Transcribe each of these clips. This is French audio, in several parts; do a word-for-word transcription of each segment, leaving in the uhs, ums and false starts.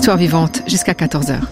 Histoire vivante jusqu'à quatorze heures.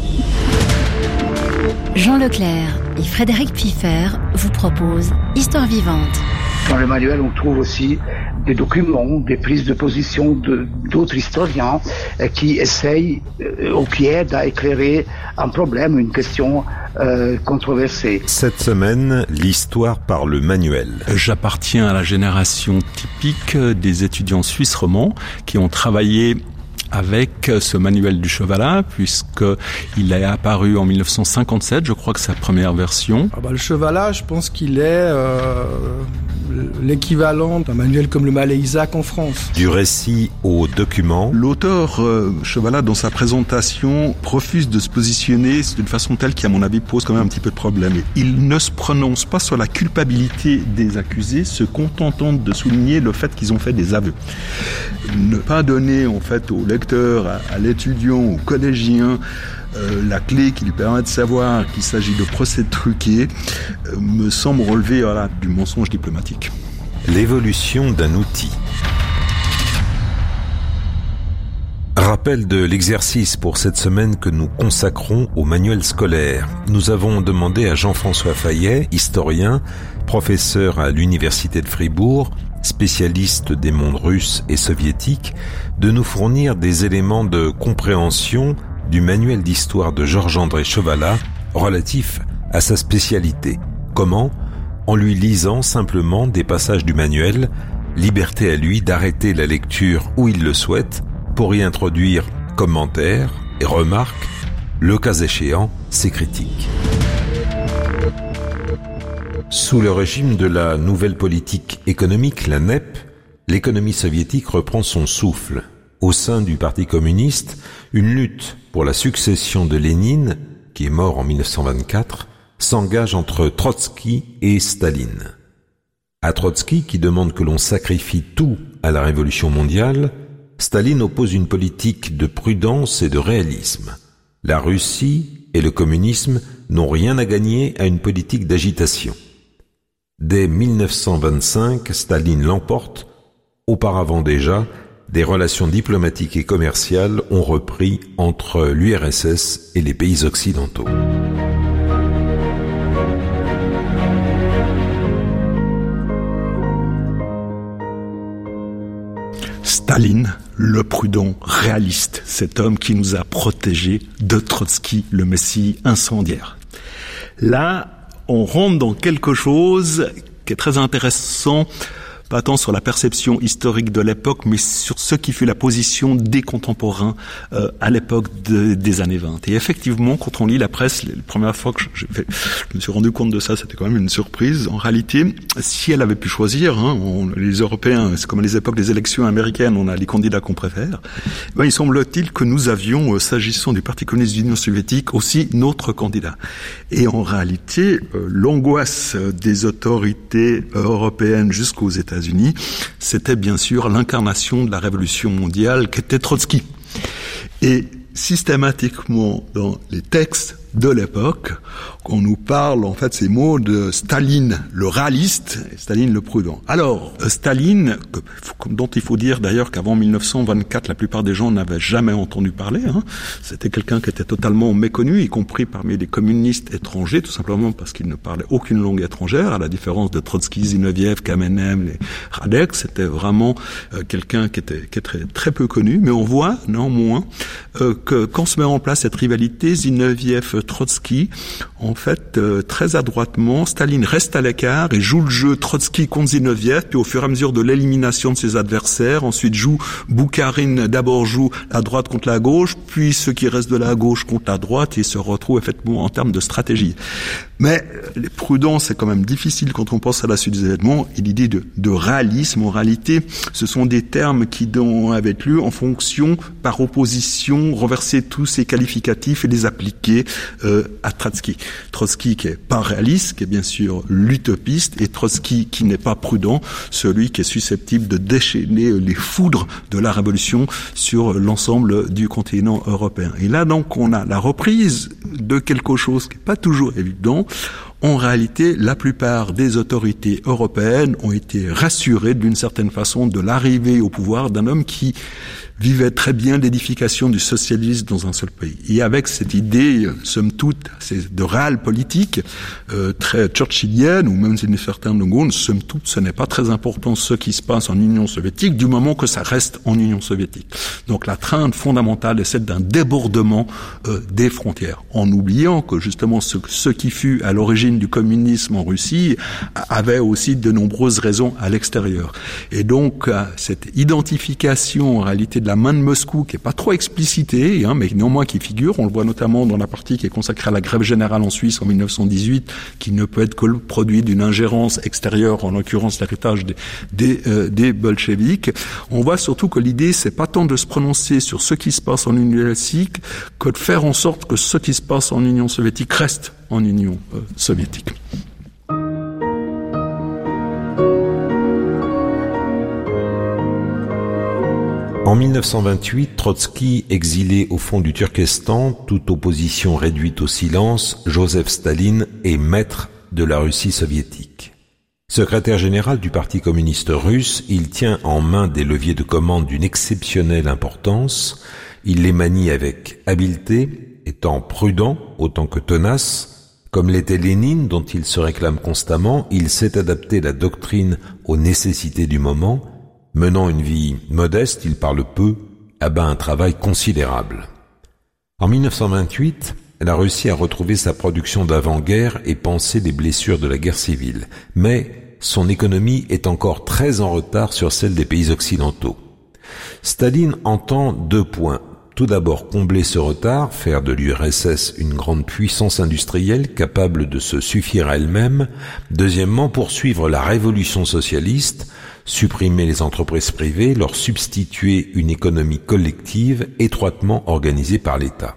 Jean Leclerc et Frédéric Piffer vous proposent Histoire vivante. Dans le manuel, on trouve aussi des documents, des prises de position de, d'autres historiens euh, qui essayent euh, ou qui aident à éclairer un problème, une question euh, controversée. Cette semaine, l'histoire par le manuel. J'appartiens à la génération typique des étudiants suisses romands qui ont travaillé avec ce manuel du Chevalat, puisqu'il est apparu en dix-neuf cent cinquante-sept, je crois que c'est sa première version. Ah bah, le Chevalat, je pense qu'il est euh, l'équivalent d'un manuel comme le Malais-Isaac en France. Du récit au document. L'auteur euh, Chevalat, dans sa présentation, refuse de se positionner d'une façon telle qui, à mon avis, pose quand même un petit peu de problème. Il ne se prononce pas sur la culpabilité des accusés, se contentant de souligner le fait qu'ils ont fait des aveux. Ne pas donner, en fait, au lecteur, à, à l'étudiant, au collégien, euh, la clé qui lui permet de savoir qu'il s'agit de procès truqués, euh, me semble relever voilà, du mensonge diplomatique. L'évolution d'un outil. Rappel de l'exercice pour cette semaine que nous consacrons au manuel scolaire. Nous avons demandé à Jean-François Fayet, historien, professeur à l'Université de Fribourg, spécialiste des mondes russes et soviétiques, de nous fournir des éléments de compréhension du manuel d'histoire de Georges-André Chevalat relatif à sa spécialité. Comment ? En lui lisant simplement des passages du manuel, liberté à lui d'arrêter la lecture où il le souhaite pour y introduire commentaires et remarques, le cas échéant, ses critiques. Sous le régime de la nouvelle politique économique, la N E P, l'économie soviétique reprend son souffle. Au sein du Parti communiste, une lutte pour la succession de Lénine, qui est mort en dix-neuf cent vingt-quatre, s'engage entre Trotsky et Staline. À Trotsky, qui demande que l'on sacrifie tout à la révolution mondiale, Staline oppose une politique de prudence et de réalisme. La Russie et le communisme n'ont rien à gagner à une politique d'agitation. Dès dix-neuf cent vingt-cinq, Staline l'emporte. Auparavant déjà, des relations diplomatiques et commerciales ont repris entre l'U R S S et les pays occidentaux. Staline, le prudent réaliste, cet homme qui nous a protégés de Trotsky, le messie incendiaire. Là, on rentre dans quelque chose qui est très intéressant, pas tant sur la perception historique de l'époque, mais sur ce qui fut la position des contemporains euh, à l'époque de, des années vingt. Et effectivement, quand on lit la presse, la première fois que je, je, je me suis rendu compte de ça, c'était quand même une surprise. En réalité, si elle avait pu choisir, hein, on, les Européens, c'est comme à les époques des élections américaines, on a les candidats qu'on préfère, ben, il semble-t-il que nous avions, euh, s'agissant du Parti communiste de l'Union soviétique, aussi notre candidat. Et en réalité, euh, l'angoisse des autorités européennes jusqu'aux États-Unis, c'était bien sûr l'incarnation de la révolution mondiale qu'était Trotsky. Et systématiquement dans les textes de l'époque, on nous parle en fait ces mots de Staline, le réaliste, et Staline, le prudent. Alors, Staline, dont il faut dire d'ailleurs qu'avant dix-neuf cent vingt-quatre, la plupart des gens n'avaient jamais entendu parler, hein. C'était quelqu'un qui était totalement méconnu, y compris parmi les communistes étrangers, tout simplement parce qu'il ne parlait aucune langue étrangère, à la différence de Trotsky, Zinoviev, Kamenev, les Radek. C'était vraiment euh, quelqu'un qui était, qui était très, très peu connu, mais on voit néanmoins euh, que quand se met en place cette rivalité, Zinoviev Trotsky, en fait, euh, très adroitement, Staline reste à l'écart et joue le jeu Trotsky contre Zinoviev, puis au fur et à mesure de l'élimination de ses adversaires, ensuite joue Boukharine, d'abord joue la droite contre la gauche, puis ceux qui restent de la gauche contre la droite, et se retrouve effectivement en termes de stratégie. Mais les prudences, c'est quand même difficile quand on pense à la suite des événements, et l'idée de, de réalisme, en réalité, ce sont des termes qui ont avec lieu en fonction, par opposition, renverser tous ces qualificatifs et les appliquer euh, à Trotsky. Trotsky qui est pas réaliste, qui est bien sûr l'utopiste, et Trotsky qui n'est pas prudent, celui qui est susceptible de déchaîner les foudres de la révolution sur l'ensemble du continent européen. Et là donc on a la reprise de quelque chose qui n'est pas toujours évident. en réalité, la plupart des autorités européennes ont été rassurées d'une certaine façon de l'arrivée au pouvoir d'un homme qui vivait très bien l'édification du socialisme dans un seul pays. Et avec cette idée, somme toute, de réelle politique, euh, très churchillienne, ou même d'une certaine longueur, somme toute, ce n'est pas très important ce qui se passe en Union soviétique, du moment que ça reste en Union soviétique. Donc la crainte fondamentale est celle d'un débordement euh, des frontières, en oubliant que justement ce, ce qui fut à l'origine du communisme en Russie avait aussi de nombreuses raisons à l'extérieur. Et donc euh, cette identification en réalité de la main de Moscou, qui est pas trop explicitée, hein, mais néanmoins qui figure, on le voit notamment dans la partie qui est consacrée à la grève générale en Suisse en mille neuf cent dix-huit, qui ne peut être que le produit d'une ingérence extérieure, en l'occurrence l'héritage des, des, euh, des bolcheviks. On voit surtout que l'idée, c'est pas tant de se prononcer sur ce qui se passe en Union soviétique que de faire en sorte que ce qui se passe en Union soviétique reste en Union euh, soviétique. En mille neuf cent vingt-huit, Trotsky, exilé au fond du Turkestan, toute opposition réduite au silence, Joseph Staline est maître de la Russie soviétique. Secrétaire général du Parti communiste russe, il tient en main des leviers de commande d'une exceptionnelle importance. Il les manie avec habileté, étant prudent autant que tenace. Comme l'était Lénine, dont il se réclame constamment, il sait adapter la doctrine aux nécessités du moment. Menant une vie modeste, il parle peu, abat un travail considérable. En mille neuf cent vingt-huit, la Russie a retrouvé sa production d'avant-guerre et pansé les blessures de la guerre civile. Mais son économie est encore très en retard sur celle des pays occidentaux. Staline entend deux points. Tout d'abord, combler ce retard, faire de l'U R S S une grande puissance industrielle capable de se suffire à elle-même. Deuxièmement, poursuivre la révolution socialiste, supprimer les entreprises privées, leur substituer une économie collective étroitement organisée par l'État.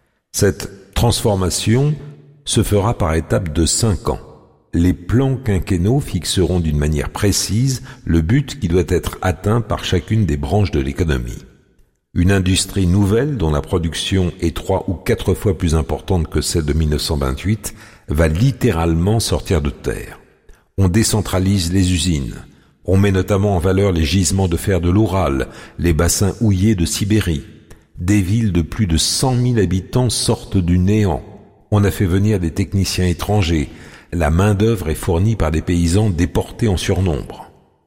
Cette transformation se fera par étapes de cinq ans. Les plans quinquennaux fixeront d'une manière précise le but qui doit être atteint par chacune des branches de l'économie. Une industrie nouvelle dont la production est trois ou quatre fois plus importante que celle de mille neuf cent vingt-huit va littéralement sortir de terre. On décentralise les usines. On met notamment en valeur les gisements de fer de l'Oural, les bassins houillers de Sibérie. Des villes de plus de cent mille habitants sortent du néant. On a fait venir des techniciens étrangers. La main-d'œuvre est fournie par des paysans déportés en surnombre.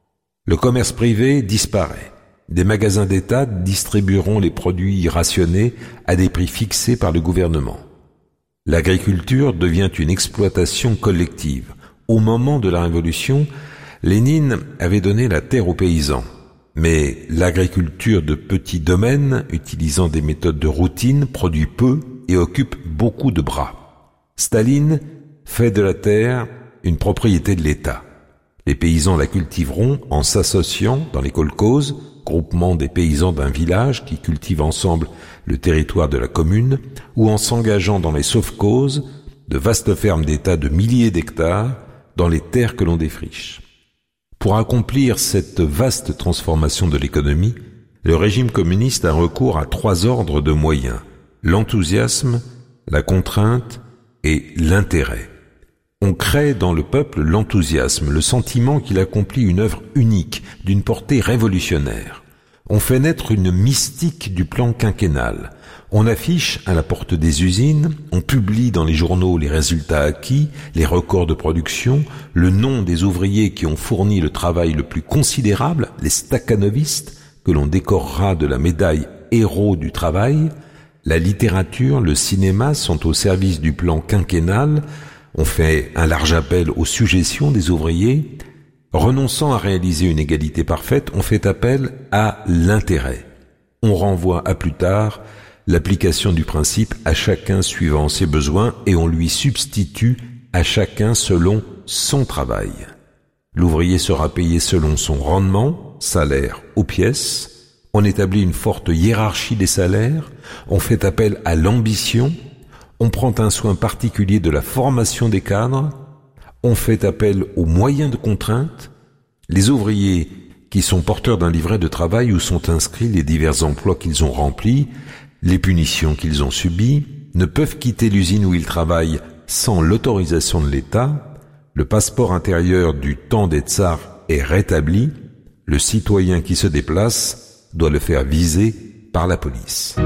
Le commerce privé disparaît. Des magasins d'État distribueront les produits rationnés à des prix fixés par le gouvernement. L'agriculture devient une exploitation collective. Au moment de la Révolution, Lénine avait donné la terre aux paysans. Mais l'agriculture de petits domaines, utilisant des méthodes de routine, produit peu et occupe beaucoup de bras. Staline fait de la terre une propriété de l'État. Les paysans la cultiveront en s'associant dans les kolkhozes, groupement des paysans d'un village qui cultivent ensemble le territoire de la commune, ou en s'engageant dans les sovkhozes, de vastes fermes d'État de milliers d'hectares, dans les terres que l'on défriche. Pour accomplir cette vaste transformation de l'économie, le régime communiste a recours à trois ordres de moyens: l'enthousiasme, la contrainte et l'intérêt. On crée dans le peuple l'enthousiasme, le sentiment qu'il accomplit une œuvre unique, d'une portée révolutionnaire. On fait naître une mystique du plan quinquennal. On affiche à la porte des usines, on publie dans les journaux les résultats acquis, les records de production, le nom des ouvriers qui ont fourni le travail le plus considérable, les stakhanovistes, que l'on décorera de la médaille héros du travail. La littérature, le cinéma sont au service du plan quinquennal. On fait un large appel aux suggestions des ouvriers. Renonçant à réaliser une égalité parfaite, on fait appel à l'intérêt. On renvoie à plus tard l'application du principe à chacun suivant ses besoins et on lui substitue à chacun selon son travail. L'ouvrier sera payé selon son rendement, salaire aux pièces. On établit une forte hiérarchie des salaires. On fait appel à l'ambition. On prend un soin particulier de la formation des cadres. On fait appel aux moyens de contrainte. Les ouvriers qui sont porteurs d'un livret de travail où sont inscrits les divers emplois qu'ils ont remplis, les punitions qu'ils ont subies, ne peuvent quitter l'usine où ils travaillent sans l'autorisation de l'État, le passeport intérieur du temps des tsars est rétabli, le citoyen qui se déplace doit le faire viser par la police.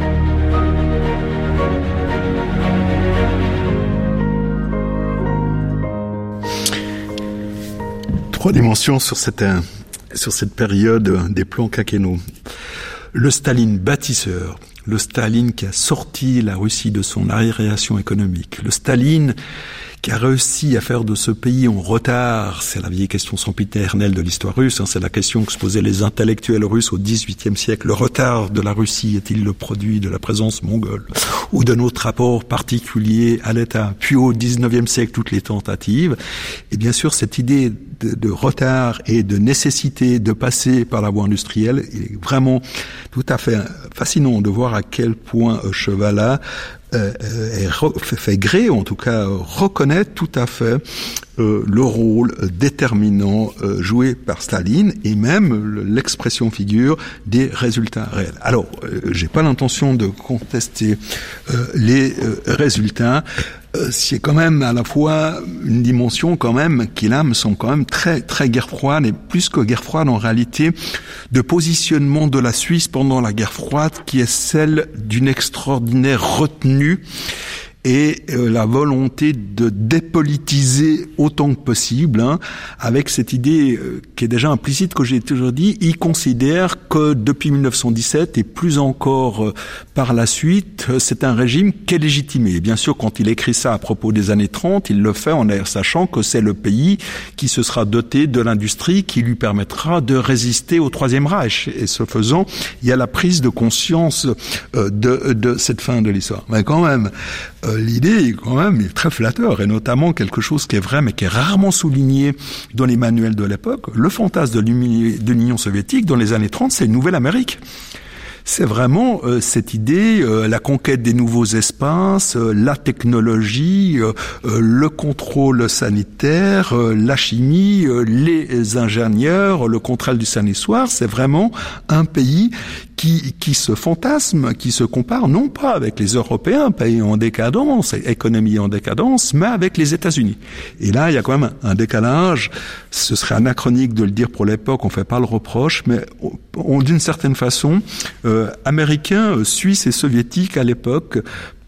Trois dimensions sur cette, sur cette période des plans quinquennaux. Le Staline bâtisseur, le Staline qui a sorti la Russie de son arriération économique, le Staline qui a réussi à faire de ce pays en retard, c'est la vieille question sempiternelle de l'histoire russe, hein, c'est la question que se posaient les intellectuels russes au dix-huitième siècle. Le retard de la Russie est-il le produit de la présence mongole ou de notre rapport particulier à l'État? Puis au dix-neuvième siècle, toutes les tentatives. Et bien sûr, cette idée de, de retard et de nécessité de passer par la voie industrielle, il est vraiment tout à fait fascinant de voir à quel point Chevalat Euh, est re, fait, fait gré, ou en tout cas euh, reconnaît tout à fait euh, le rôle déterminant euh, joué par Staline et même le, l'expression figure des résultats réels. Alors, euh, j'ai pas l'intention de contester euh, les euh, résultats. Euh, c'est quand même à la fois une dimension quand même qui là me semble quand même très très guerre froide, et plus que guerre froide en réalité de positionnement de la Suisse pendant la guerre froide qui est celle d'une extraordinaire retenue et euh, la volonté de dépolitiser autant que possible, hein, avec cette idée euh, qui est déjà implicite que j'ai toujours dit, il considère que depuis mille neuf cent dix-sept et plus encore euh, par la suite, euh, c'est un régime qui est légitimé. Et bien sûr, quand il écrit ça à propos des années trente, il le fait en sachant que c'est le pays qui se sera doté de l'industrie qui lui permettra de résister au Troisième Reich. Et ce faisant, il y a la prise de conscience euh, de, de cette fin de l'histoire. Mais quand même, euh, l'idée, quand même, est très flatteur, et notamment quelque chose qui est vrai, mais qui est rarement souligné dans les manuels de l'époque. Le fantasme de l'Union soviétique, dans les années trente, c'est une nouvelle Amérique. C'est vraiment euh, cette idée, euh, la conquête des nouveaux espaces, euh, la technologie, euh, euh, le contrôle sanitaire, euh, la chimie, euh, les ingénieurs, le contrôle du saint-soir. C'est vraiment un pays qui, qui se fantasme, qui se compare non pas avec les Européens, pays en décadence, économie en décadence, mais avec les États-Unis. Et là, il y a quand même un décalage. Ce serait anachronique de le dire pour l'époque, on fait pas le reproche, mais on, on, d'une certaine façon, euh, Américains, Suisses et Soviétiques à l'époque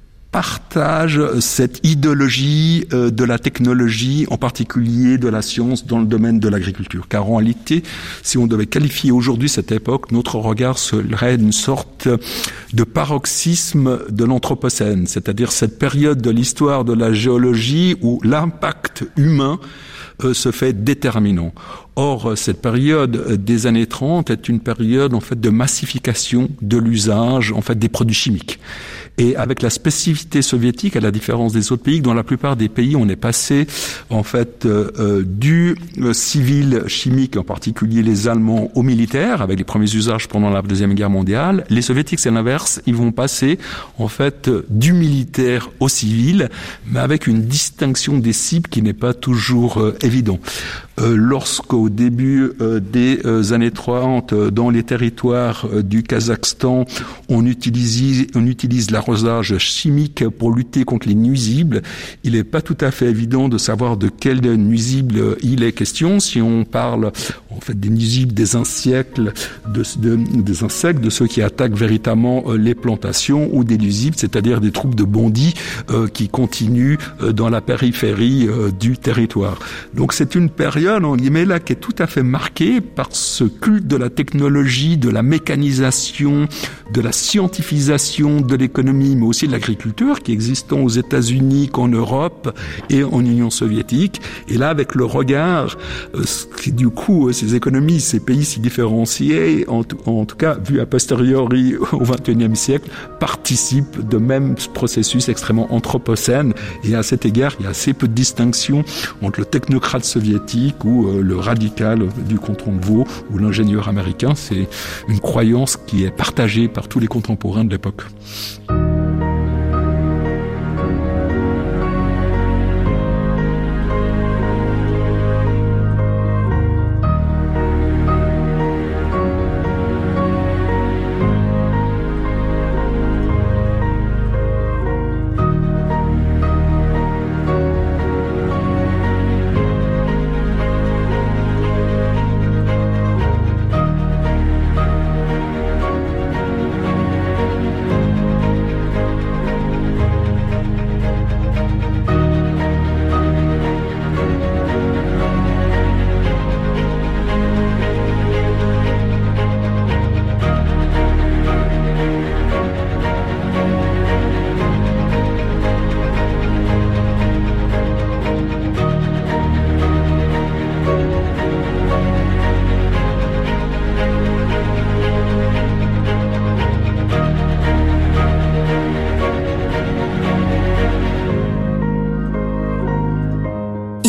partagent cette idéologie euh, de la technologie, en particulier de la science dans le domaine de l'agriculture. Car en réalité, si on devait qualifier aujourd'hui cette époque, notre regard serait une sorte de paroxysme de l'Anthropocène, c'est-à-dire cette période de l'histoire de la géologie où l'impact humain euh, se fait déterminant. Or, cette période des années trente est une période en fait de massification de l'usage en fait des produits chimiques. Et avec la spécificité soviétique, à la différence des autres pays, dans la plupart des pays, on est passé en fait euh, du euh, civil chimique, en particulier les Allemands, au militaire, avec les premiers usages pendant la Deuxième Guerre mondiale. Les Soviétiques, c'est l'inverse, ils vont passer en fait du militaire au civil, mais avec une distinction des cibles qui n'est pas toujours euh, évidente. Euh, lorsqu'au début euh, des euh, années trente, euh, dans les territoires euh, du Kazakhstan, on utilise, on utilise l'arrosage chimique pour lutter contre les nuisibles, il n'est pas tout à fait évident de savoir de quel nuisible il est question. Si on parle en fait des nuisibles des insectes, de, de, des insectes, de ceux qui attaquent véritablement euh, les plantations, ou des nuisibles, c'est-à-dire des troupes de bandits euh, qui continuent euh, dans la périphérie euh, du territoire. Donc c'est une période en guillemets là qui est tout à fait marquée par ce culte de la technologie, de la mécanisation, de la scientifisation de l'économie, mais aussi de l'agriculture, qui existe tant aux États-Unis qu'en Europe et en Union soviétique. Et là, avec le regard, euh, qui, du coup, ces économies, ces pays si différenciés, en, en tout cas, vu a posteriori au vingt et unième siècle, participent de même processus extrêmement anthropocène. Et à cet égard, il y a assez peu de distinction entre le technocrate soviétique ou euh, le radical du canton de Vaud ou l'ingénieur américain. C'est une croyance qui est partagée par tous les contemporains de l'époque.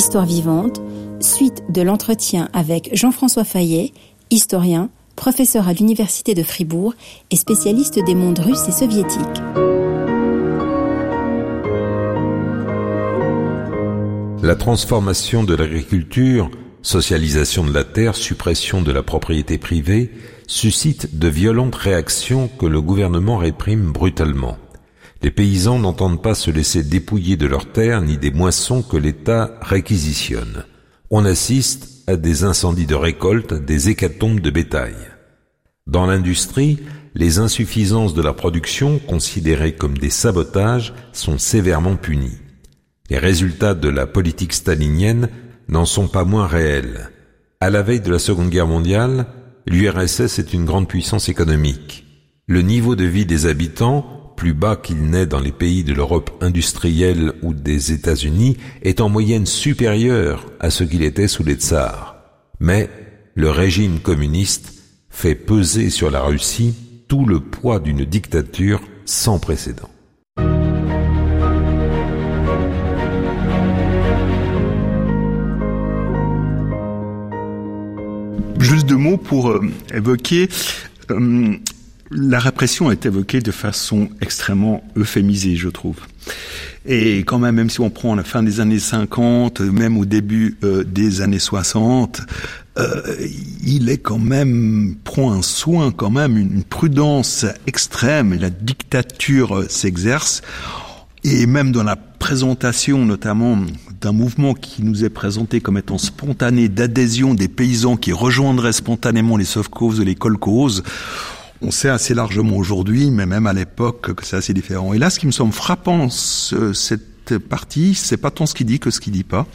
Histoire vivante, suite de l'entretien avec Jean-François Fayet, historien, professeur à l'Université de Fribourg et spécialiste des mondes russes et soviétiques. La transformation de l'agriculture, socialisation de la terre, suppression de la propriété privée, suscite de violentes réactions que le gouvernement réprime brutalement. Les paysans n'entendent pas se laisser dépouiller de leurs terres ni des moissons que l'État réquisitionne. On assiste à des incendies de récolte, des hécatombes de bétail. Dans l'industrie, les insuffisances de la production, considérées comme des sabotages, sont sévèrement punies. Les résultats de la politique stalinienne n'en sont pas moins réels. À la veille de la Seconde Guerre mondiale, l'U R S S est une grande puissance économique. Le niveau de vie des habitants, plus bas qu'il n'est dans les pays de l'Europe industrielle ou des États-Unis, est en moyenne supérieur à ce qu'il était sous les tsars. Mais le régime communiste fait peser sur la Russie tout le poids d'une dictature sans précédent. Juste deux mots pour euh, évoquer... Euh, La répression est évoquée de façon extrêmement euphémisée, je trouve. Et quand même, même si on prend la fin des années cinquante, même au début euh, des années soixante, euh, il est quand même, prend un soin quand même, une prudence extrême, et la dictature euh, s'exerce. Et même dans la présentation, notamment d'un mouvement qui nous est présenté comme étant spontané d'adhésion des paysans qui rejoindraient spontanément les sovkhozes et les kolkhozes, on sait assez largement aujourd'hui, mais même à l'époque, que c'est assez différent. Et là, ce qui me semble frappant, ce, cette partie, c'est pas tant ce qu'il dit que ce qu'il dit pas.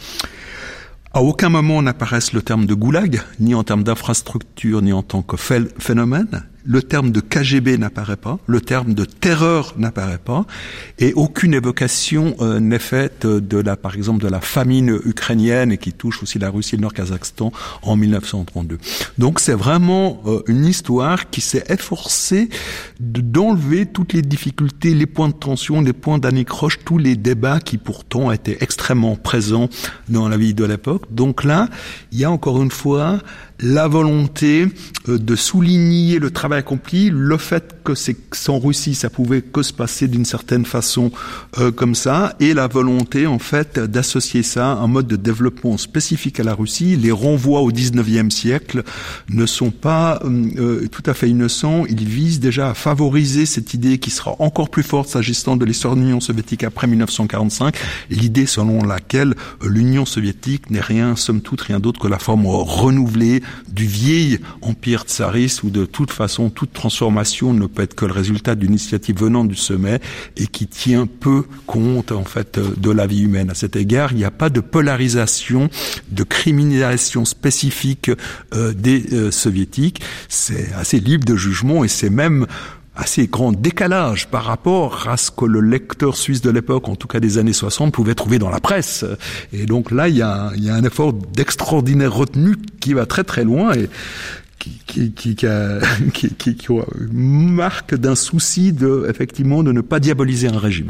À aucun moment n'apparaissent le terme de goulag, ni en termes d'infrastructure, ni en tant que phénomène. Le terme de K G B n'apparaît pas, le terme de terreur n'apparaît pas, et aucune évocation euh, n'est faite de la, par exemple, de la famine ukrainienne et qui touche aussi la Russie et le Nord-Kazakhstan en mille neuf cent trente-deux. Donc c'est vraiment euh, une histoire qui s'est efforcée de, d'enlever toutes les difficultés, les points de tension, les points d'anicroche, tous les débats qui pourtant étaient extrêmement présents dans la vie de l'époque. Donc là, il y a encore une fois la volonté euh, de souligner le travail accompli, le fait que c'est sans Russie, ça pouvait que se passer d'une certaine façon euh, comme ça, et la volonté en fait d'associer ça à un mode de développement spécifique à la Russie. Les renvois au dix-neuvième siècle ne sont pas euh, tout à fait innocents. Ils visent déjà à favoriser cette idée qui sera encore plus forte s'agissant de l'histoire de l'Union soviétique après mille neuf cent quarante-cinq, l'idée selon laquelle euh, l'Union soviétique n'est rien, somme toute, rien d'autre que la forme renouvelée du vieil empire tsariste, où de toute façon toute transformation ne peut être que le résultat d'une initiative venant du sommet et qui tient peu compte en fait de la vie humaine. À cet égard, il n'y a pas de polarisation, de criminalisation spécifique euh, des euh, soviétiques. C'est assez libre de jugement et c'est même assez grand décalage par rapport à ce que le lecteur suisse de l'époque, en tout cas des années soixante, pouvait trouver dans la presse. Et donc là, il y a, il y a un effort d'extraordinaire retenue qui va très très loin et qui, qui, qui, qui, a, qui, qui, qui marque d'un souci de, effectivement, de ne pas diaboliser un régime.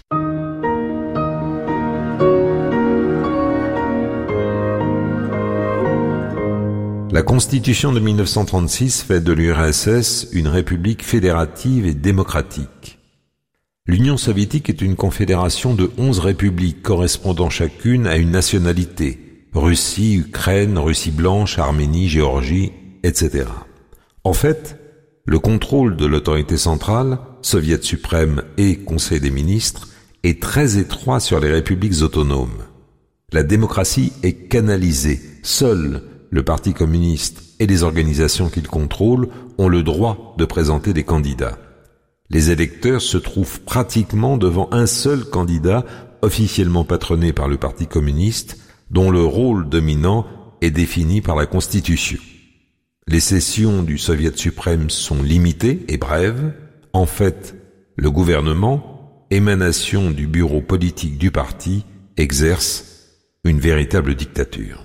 La Constitution de mille neuf cent trente-six fait de l'U R S S une république fédérative et démocratique. L'Union soviétique est une confédération de onze républiques correspondant chacune à une nationalité, Russie, Ukraine, Russie blanche, Arménie, Géorgie, et cetera. En fait, le contrôle de l'autorité centrale, Soviet suprême et Conseil des ministres, est très étroit sur les républiques autonomes. La démocratie est canalisée. Seul le Parti communiste et les organisations qu'il contrôle ont le droit de présenter des candidats. Les électeurs se trouvent pratiquement devant un seul candidat officiellement patronné par le Parti communiste, dont le rôle dominant est défini par la Constitution. Les sessions du Soviet suprême sont limitées et brèves. En fait, le gouvernement, émanation du bureau politique du parti, exerce une véritable dictature.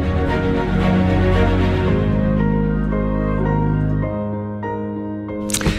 Je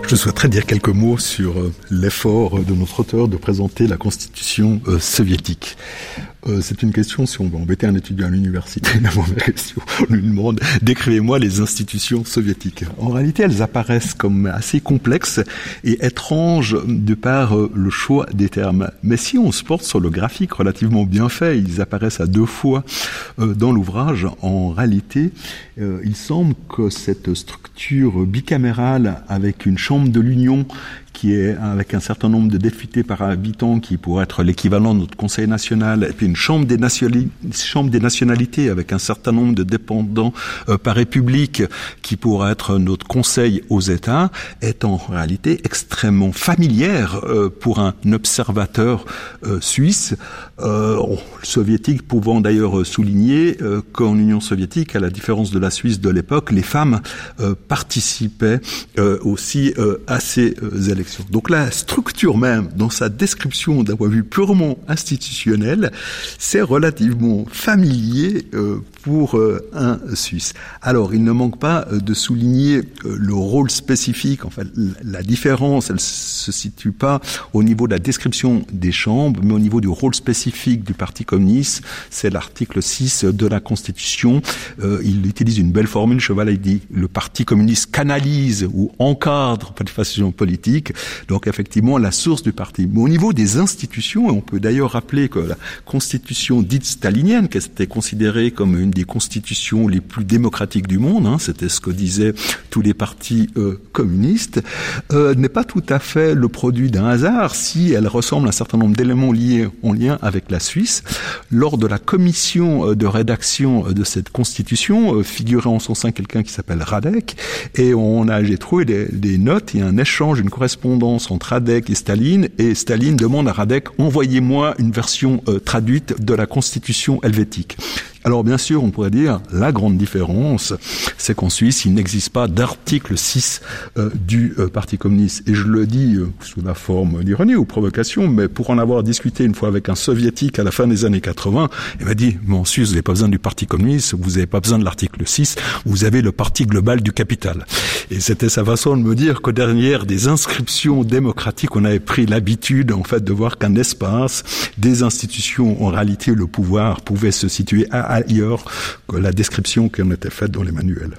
Je souhaiterais dire quelques mots sur euh, l'effort de notre auteur de présenter la constitution euh, soviétique. Euh, c'est une question, si on veut embêter un étudiant à l'université, la première question, on lui demande « décrivez-moi les institutions soviétiques ». En réalité, elles apparaissent comme assez complexes et étranges de par euh, le choix des termes. Mais si on se porte sur le graphique relativement bien fait, ils apparaissent à deux fois euh, dans l'ouvrage. En réalité, euh, il semble que cette structure bicamérale avec une chambre de l'Union qui est avec un certain nombre de députés par habitant, qui pourrait être l'équivalent de notre Conseil national, et puis une chambre des, nationali- chambre des nationalités avec un certain nombre de dépendants euh, par république, qui pourrait être notre Conseil aux États, est en réalité extrêmement familière euh, pour un observateur euh, suisse, euh, le soviétique pouvant d'ailleurs souligner euh, qu'en Union soviétique, à la différence de la Suisse de l'époque, les femmes euh, participaient euh, aussi euh, à ces euh, élections. Donc la structure même, dans sa description d'un point de vue purement institutionnel, c'est relativement familier euh, pour euh, un Suisse. Alors, il ne manque pas euh, de souligner euh, le rôle spécifique. En fait, la différence, elle se situe pas au niveau de la description des chambres, mais au niveau du rôle spécifique du Parti communiste. C'est l'article six de la Constitution. Euh, il utilise une belle formule. Cheval, il dit le Parti communiste canalise ou encadre de façon politique. Donc, effectivement, la source du parti. Mais au niveau des institutions, et on peut d'ailleurs rappeler que la Constitution dite stalinienne, qui était considérée comme une des constitutions les plus démocratiques du monde, hein, c'était ce que disaient tous les partis euh, communistes, euh, n'est pas tout à fait le produit d'un hasard si elle ressemble à un certain nombre d'éléments liés en lien avec la Suisse. Lors de la commission de rédaction de cette constitution, euh, figurait en son sein quelqu'un qui s'appelle Radek, et on a, j'ai trouvé des, des notes et un échange, une correspondance entre Radek et Staline, et Staline demande à Radek, envoyez-moi une version euh, traduite de la constitution helvétique. Alors bien sûr, on pourrait dire, la grande différence, c'est qu'en Suisse, il n'existe pas d'article six euh, du euh, Parti communiste. Et je le dis euh, sous la forme d'ironie ou provocation, mais pour en avoir discuté une fois avec un soviétique à la fin des années quatre-vingts, il m'a dit, mais en Suisse, vous n'avez pas besoin du Parti communiste, vous n'avez pas besoin de l'article six, vous avez le Parti global du capital. Et c'était sa façon de me dire que derrière des inscriptions démocratiques, on avait pris l'habitude, en fait, de voir qu'un espace, des institutions, en réalité, le pouvoir pouvait se situer à ailleurs que la description qui en était faite dans les manuels.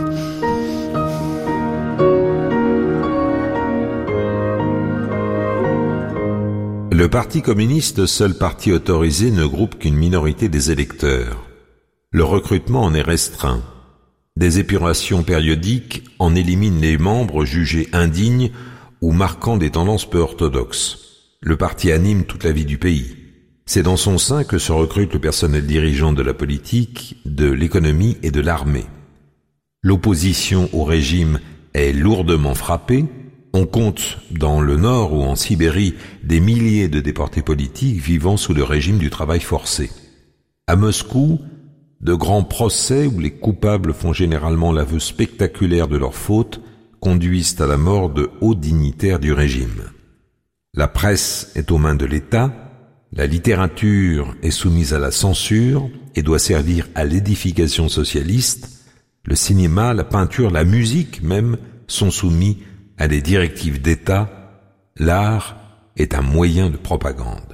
Le Parti communiste, seul parti autorisé, ne groupe qu'une minorité des électeurs. Le recrutement en est restreint. Des épurations périodiques en éliminent les membres jugés indignes ou marquant des tendances peu orthodoxes. Le parti anime toute la vie du pays. C'est dans son sein que se recrute le personnel dirigeant de la politique, de l'économie et de l'armée. L'opposition au régime est lourdement frappée. On compte dans le Nord ou en Sibérie des milliers de déportés politiques vivant sous le régime du travail forcé. À Moscou, de grands procès où les coupables font généralement l'aveu spectaculaire de leurs fautes conduisent à la mort de hauts dignitaires du régime. La presse est aux mains de l'État. La littérature est soumise à la censure et doit servir à l'édification socialiste. Le cinéma, la peinture, la musique même sont soumis à des directives d'État. L'art est un moyen de propagande.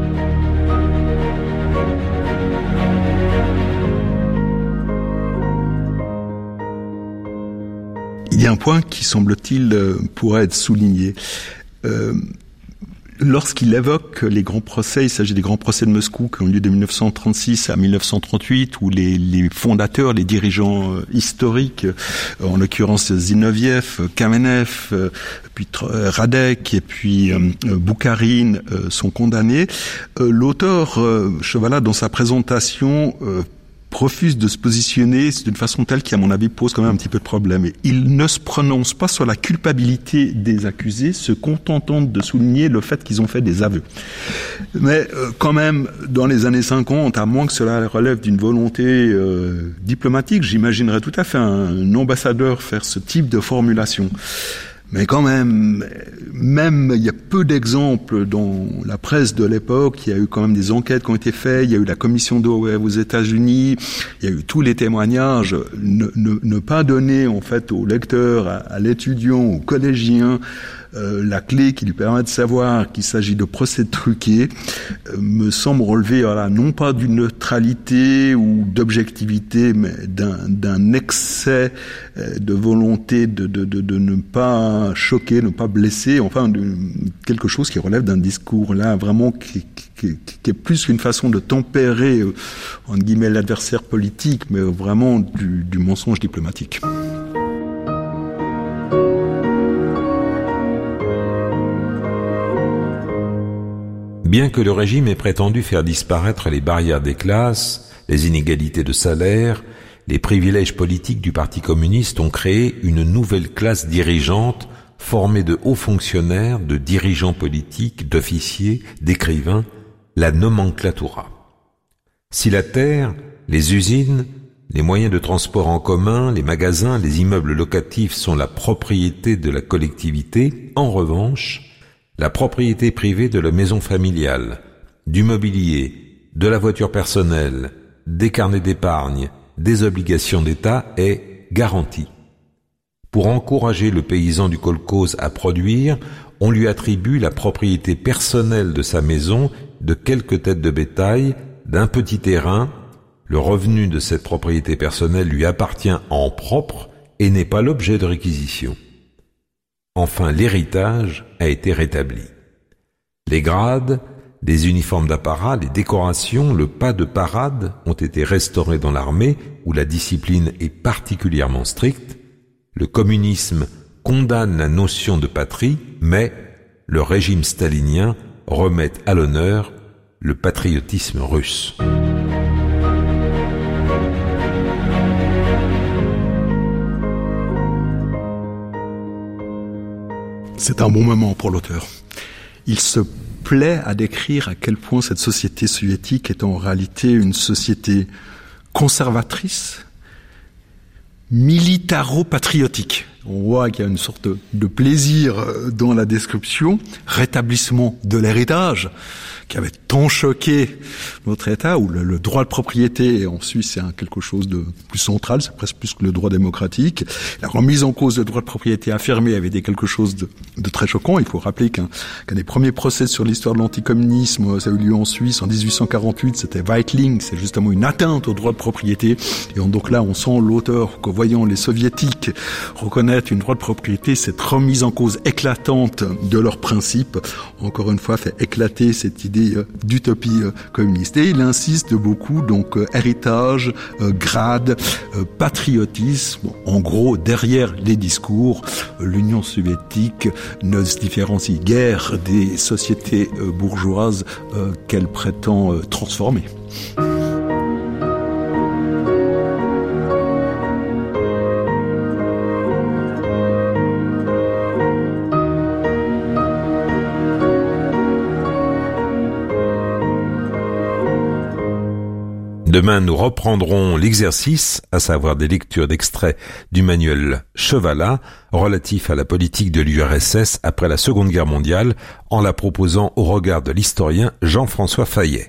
Il y a un point qui, semble-t-il, pourrait être souligné. Euh, Lorsqu'il évoque les grands procès, il s'agit des grands procès de Moscou qui ont lieu de mille neuf cent trente-six à mille neuf cent trente-huit, où les, les fondateurs, les dirigeants euh, historiques, euh, en l'occurrence Zinoviev, Kamenev, euh, puis euh, Radek et puis euh, Boukharine euh, sont condamnés. Euh, l'auteur euh, Chevalat, dans sa présentation, euh, refuse de se positionner d'une façon telle qui, à mon avis, pose quand même un petit peu de problème. Et il ne se prononce pas sur la culpabilité des accusés, se contentant de souligner le fait qu'ils ont fait des aveux. Mais euh, quand même, dans les années cinquante, à moins que cela relève d'une volonté euh, diplomatique, j'imaginerais tout à fait un, un ambassadeur faire ce type de formulation. Mais quand même, même il y a peu d'exemples dans la presse de l'époque. Il y a eu quand même des enquêtes qui ont été faites. Il y a eu la commission Doe aux États-Unis. Il y a eu tous les témoignages. Ne, ne, ne pas donner en fait au lecteur, à, à l'étudiant, au collégien, Euh, la clé qui lui permet de savoir qu'il s'agit de procès truqués euh, me semble relever voilà, non pas d'une neutralité ou d'objectivité, mais d'un, d'un excès euh, de volonté de, de, de, de ne pas choquer, ne pas blesser, enfin de, quelque chose qui relève d'un discours là vraiment qui, qui, qui est plus qu'une façon de tempérer euh, entre guillemets l'adversaire politique, mais vraiment du, du mensonge diplomatique. Bien que le régime ait prétendu faire disparaître les barrières des classes, les inégalités de salaire, les privilèges politiques du Parti communiste ont créé une nouvelle classe dirigeante formée de hauts fonctionnaires, de dirigeants politiques, d'officiers, d'écrivains, la nomenclatura. Si la terre, les usines, les moyens de transport en commun, les magasins, les immeubles locatifs sont la propriété de la collectivité, en revanche, la propriété privée de la maison familiale, du mobilier, de la voiture personnelle, des carnets d'épargne, des obligations d'État est garantie. Pour encourager le paysan du kolkhoz à produire, on lui attribue la propriété personnelle de sa maison, de quelques têtes de bétail, d'un petit terrain. Le revenu de cette propriété personnelle lui appartient en propre et n'est pas l'objet de réquisition. Enfin, l'héritage a été rétabli. Les grades, les uniformes d'apparat, les décorations, le pas de parade ont été restaurés dans l'armée où la discipline est particulièrement stricte. Le communisme condamne la notion de patrie, mais le régime stalinien remet à l'honneur le patriotisme russe. C'est un bon moment pour l'auteur. Il se plaît à décrire à quel point cette société soviétique est en réalité une société conservatrice, militaro-patriotique. On voit qu'il y a une sorte de plaisir dans la description, rétablissement de l'héritage, qui avait tant choqué notre État, où le, le droit de propriété en Suisse c'est un, quelque chose de plus central, c'est presque plus que le droit démocratique. La remise en cause du droit de propriété affirmé avait été quelque chose de, de très choquant. Il faut rappeler qu'un, qu'un des premiers procès sur l'histoire de l'anticommunisme, ça a eu lieu en Suisse en dix-huit cent quarante-huit, c'était Weitling, c'est justement une atteinte au droit de propriété. Et donc là, on sent l'auteur qu'en voyant les soviétiques reconnaître une droit de propriété, cette remise en cause éclatante de leurs principes, encore une fois, fait éclater cette idée d'utopie communiste. Et il insiste beaucoup, donc, euh, héritage, euh, grade, euh, patriotisme. En gros, derrière les discours, euh, l'Union soviétique ne se différencie guère des sociétés euh, bourgeoises euh, qu'elle prétend euh, transformer. Demain, nous reprendrons l'exercice, à savoir des lectures d'extraits du manuel Chevalat relatif à la politique de l'U R S S après la Seconde Guerre mondiale, en la proposant au regard de l'historien Jean-François Fayet.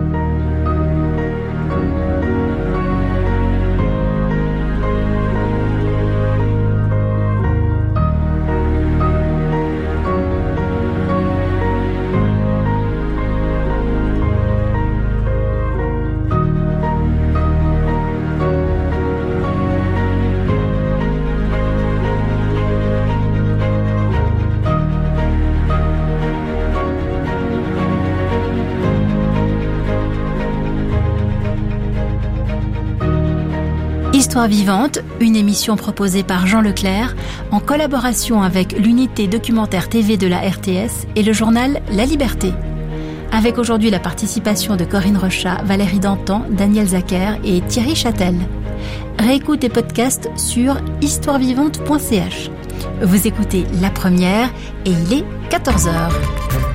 Histoire vivante, une émission proposée par Jean Leclerc en collaboration avec l'unité documentaire T V de la R T S et le journal La Liberté. Avec aujourd'hui la participation de Corinne Rochat, Valérie Dantan, Daniel Zacher et Thierry Châtel. Réécoute et podcast sur histoire vivante point c h. Vous écoutez La Première et il est quatorze heures.